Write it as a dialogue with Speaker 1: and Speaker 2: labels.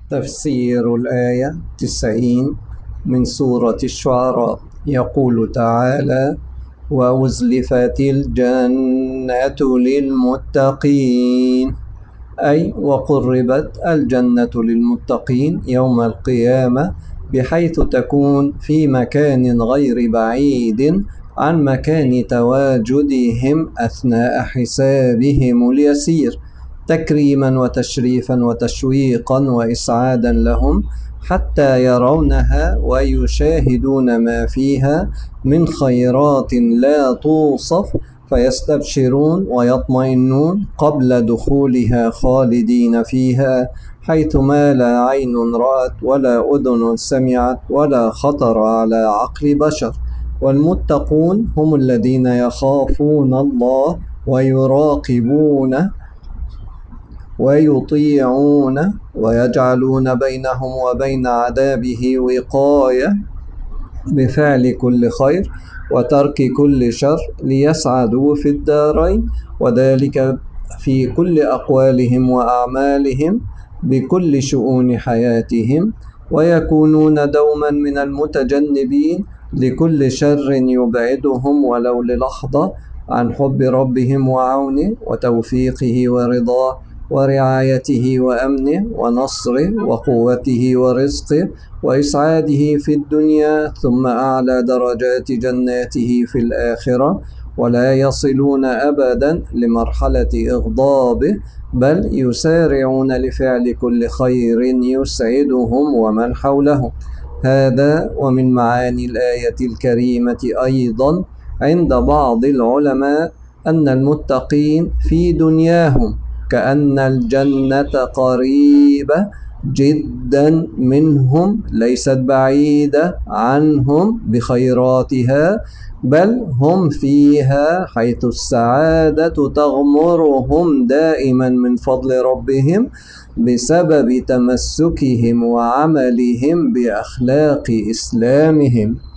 Speaker 1: تفسير الآية 90 من سورة الشعراء. يقول تعالى: وأزلفت الجنة للمتقين، أي وقربت الجنة للمتقين يوم القيامة، بحيث تكون في مكان غير بعيد عن مكان تواجدهم أثناء حسابهم اليسير، تكريما وتشريفا وتشويقا وإسعادا لهم، حتى يرونها ويشاهدون ما فيها من خيرات لا توصف، فيستبشرون ويطمئنون قبل دخولها خالدين فيها، حيث ما لا عين رأت ولا أذن سمعت ولا خطر على عقل بشر. والمتقون هم الذين يخافون الله ويراقبونه ويطيعونه ويجعلون بينهم وبين عذابه وقاية بفعل كل خير وترك كل شر، ليسعدوا في الدارين، وذلك في كل أقوالهم وأعمالهم بكل شؤون حياتهم، ويكونون دوما من المتجنبين لكل شر يبعدهم ولو للحظة عن حب ربهم وعونه وتوفيقه ورضاه ورعايته وأمنه ونصره وقوته ورزقه وإسعاده في الدنيا، ثم أعلى درجات جناته في الآخرة، ولا يصلون أبدا لمرحلة إغضابه، بل يسارعون لفعل كل خير يسعدهم ومن حولهم. هذا ومن معاني الآية الكريمة أيضا عند بعض العلماء أن المتقين في دنياهم كأن الجنة قريبة جدا منهم، ليست بعيدة عنهم بخيراتها، بل هم فيها، حيث السعادة تغمرهم دائما من فضل ربهم بسبب تمسكهم وعملهم بأخلاق إسلامهم.